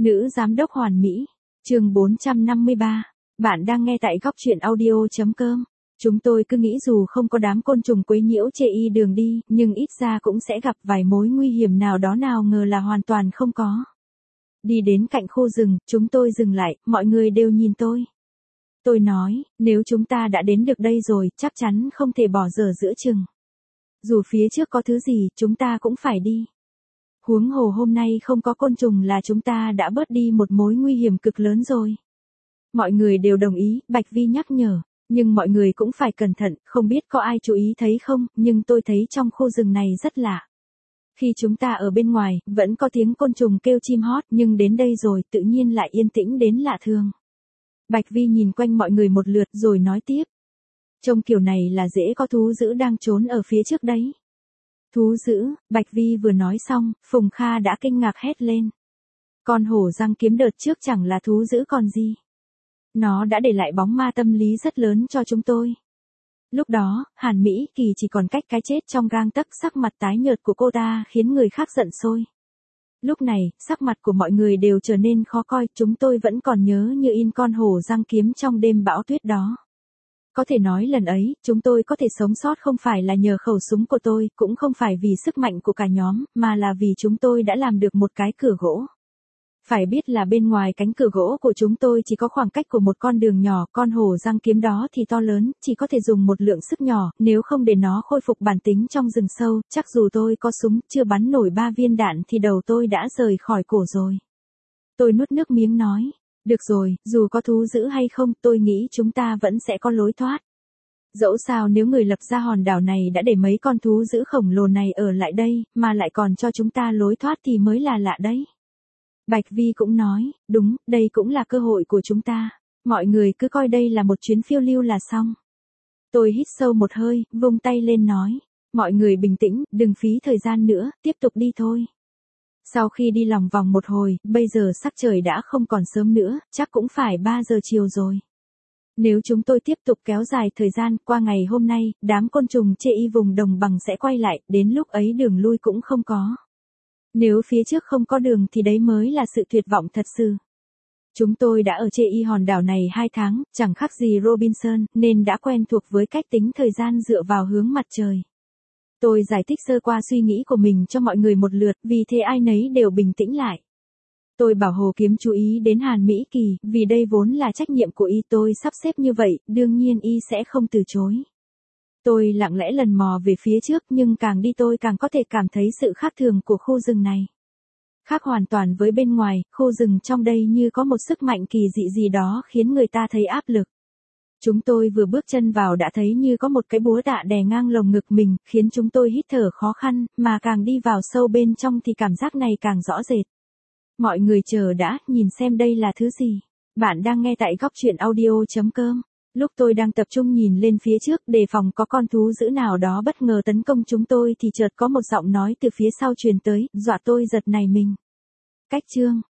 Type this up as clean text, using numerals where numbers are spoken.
Nữ giám đốc hoàn mỹ. Chương 453. Bạn đang nghe tại góc truyện audio.com. Chúng tôi cứ nghĩ dù không có đám côn trùng quấy nhiễu chê y đường đi, nhưng ít ra cũng sẽ gặp vài mối nguy hiểm nào đó, nào ngờ là hoàn toàn không có. Đi đến cạnh khu rừng, chúng tôi dừng lại, mọi người đều nhìn tôi. Tôi nói, nếu chúng ta đã đến được đây rồi, chắc chắn không thể bỏ dở giữa chừng. Dù phía trước có thứ gì, chúng ta cũng phải đi. Huống hồ hôm nay không có côn trùng là chúng ta đã bớt đi một mối nguy hiểm cực lớn rồi. Mọi người đều đồng ý, Bạch Vi nhắc nhở. Nhưng mọi người cũng phải cẩn thận, không biết có ai chú ý thấy không, nhưng tôi thấy trong khu rừng này rất lạ. Khi chúng ta ở bên ngoài, vẫn có tiếng côn trùng kêu chim hót, nhưng đến đây rồi, tự nhiên lại yên tĩnh đến lạ thường. Bạch Vi nhìn quanh mọi người một lượt rồi nói tiếp. Trông kiểu này là dễ có thú dữ đang trốn ở phía trước đấy. Thú dữ, Bạch Vi vừa nói xong, Phùng Kha đã kinh ngạc hét lên. Con hổ răng kiếm đợt trước chẳng là thú dữ còn gì. Nó đã để lại bóng ma tâm lý rất lớn cho chúng tôi. Lúc đó, Hàn Mỹ Kỳ chỉ còn cách cái chết trong gang tấc, sắc mặt tái nhợt của cô ta khiến người khác giận sôi. Lúc này, sắc mặt của mọi người đều trở nên khó coi, chúng tôi vẫn còn nhớ như in con hổ răng kiếm trong đêm bão tuyết đó. Có thể nói lần ấy, chúng tôi có thể sống sót không phải là nhờ khẩu súng của tôi, cũng không phải vì sức mạnh của cả nhóm, mà là vì chúng tôi đã làm được một cái cửa gỗ. Phải biết là bên ngoài cánh cửa gỗ của chúng tôi chỉ có khoảng cách của một con đường nhỏ, con hổ răng kiếm đó thì to lớn, chỉ có thể dùng một lượng sức nhỏ, nếu không để nó khôi phục bản tính trong rừng sâu, chắc dù tôi có súng, chưa bắn nổi 3 viên đạn thì đầu tôi đã rời khỏi cổ rồi. Tôi nuốt nước miếng nói, được rồi, dù có thú dữ hay không, tôi nghĩ chúng ta vẫn sẽ có lối thoát. Dẫu sao nếu người lập ra hòn đảo này đã để mấy con thú dữ khổng lồ này ở lại đây, mà lại còn cho chúng ta lối thoát thì mới là lạ đấy. Bạch Vi cũng nói, đúng, đây cũng là cơ hội của chúng ta. Mọi người cứ coi đây là một chuyến phiêu lưu là xong. Tôi hít sâu một hơi, vung tay lên nói. Mọi người bình tĩnh, đừng phí thời gian nữa, tiếp tục đi thôi. Sau khi đi lòng vòng một hồi, bây giờ sắc trời đã không còn sớm nữa, chắc cũng phải 3 giờ chiều rồi. Nếu chúng tôi tiếp tục kéo dài thời gian, qua ngày hôm nay, đám côn trùng chê y vùng đồng bằng sẽ quay lại, đến lúc ấy đường lui cũng không có. Nếu phía trước không có đường thì đấy mới là sự tuyệt vọng thật sự. Chúng tôi đã ở chê y hòn đảo này 2 tháng, chẳng khác gì Robinson, nên đã quen thuộc với cách tính thời gian dựa vào hướng mặt trời. Tôi giải thích sơ qua suy nghĩ của mình cho mọi người một lượt, vì thế ai nấy đều bình tĩnh lại. Tôi bảo Hồ Kiếm chú ý đến Hàn Mỹ Kỳ, vì đây vốn là trách nhiệm của y, tôi sắp xếp như vậy, đương nhiên y sẽ không từ chối. Tôi lặng lẽ lần mò về phía trước, nhưng càng đi tôi càng có thể cảm thấy sự khác thường của khu rừng này. Khác hoàn toàn với bên ngoài, khu rừng trong đây như có một sức mạnh kỳ dị gì đó khiến người ta thấy áp lực. Chúng tôi vừa bước chân vào đã thấy như có một cái búa tạ đè ngang lồng ngực mình, khiến chúng tôi hít thở khó khăn, mà càng đi vào sâu bên trong thì cảm giác này càng rõ rệt. Mọi người chờ đã, nhìn xem đây là thứ gì. Bạn đang nghe tại góc truyện audio.com. Lúc tôi đang tập trung nhìn lên phía trước đề phòng có con thú dữ nào đó bất ngờ tấn công chúng tôi thì chợt có một giọng nói từ phía sau truyền tới, dọa tôi giật nảy mình. Cách chương